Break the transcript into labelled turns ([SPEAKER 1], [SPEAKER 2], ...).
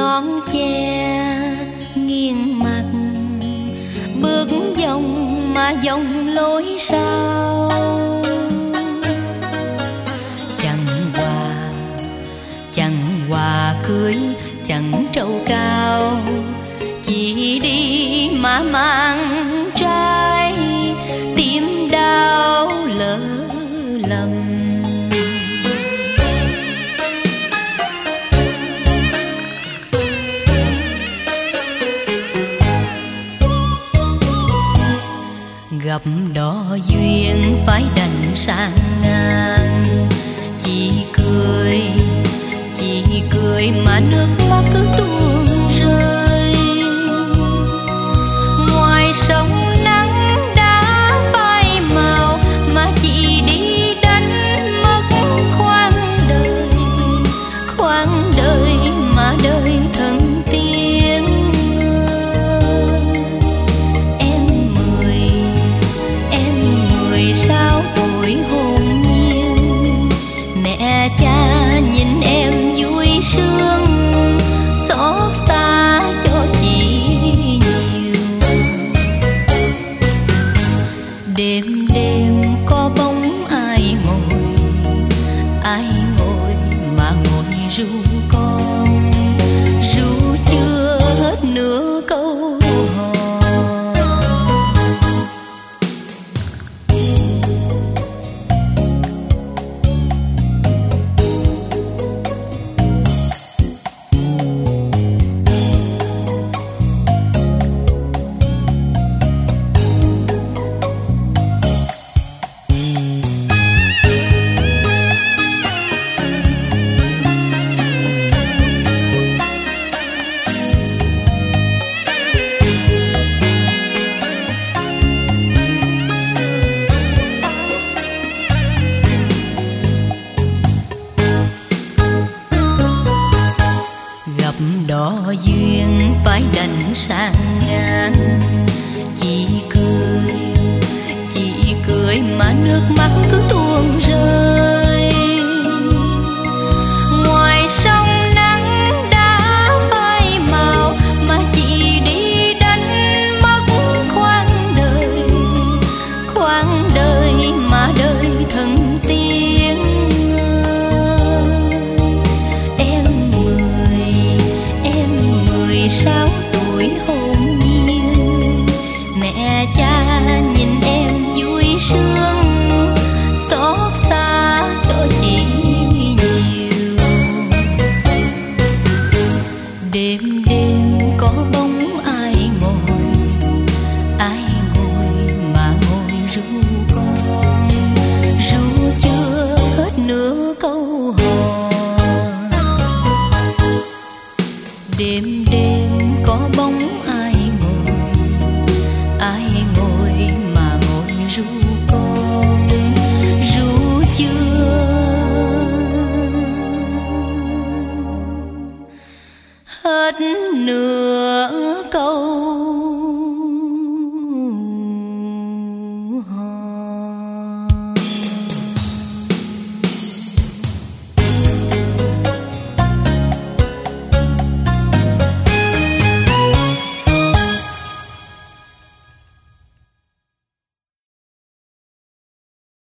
[SPEAKER 1] non che nghiêng mặt, bước dòng mà dòng lối sao. Chẳng quà cưới, chẳng trầu cao, chỉ đi mà mang trai, tim đau lỡ lầm. Gặp đò duyên phải đành sang ngang, chỉ cười mà nước mắt cứ tuôn rơi. Ngoài sông nắng đã phai màu mà chị đi đánh mất khoáng đời mà đời thân tiếng. Em 16 tuổi hồn nhiên, mẹ cha nhìn em vui sướng, xót xa cho chị nhiều. Đêm đêm có bóng ai ngồi mà ngồi ru con, ru chưa hết nửa câu hò. Đò duyên phải đành sang ngang, chỉ cười mà nước mắt cứ tuôn rơi. Ngoài sông nắng đã phai màu mà chị đi đánh mất khoáng đời mà đời thân tiếng. Em 16 tuổi hồn nhiên, mẹ cha nhìn em vui sướng, xót xa cho chị nhiều. Đêm đêm có bóng ai ngồi mà ngồi ru con, ru chưa hết nửa câu hò. Đêm đêm có bóng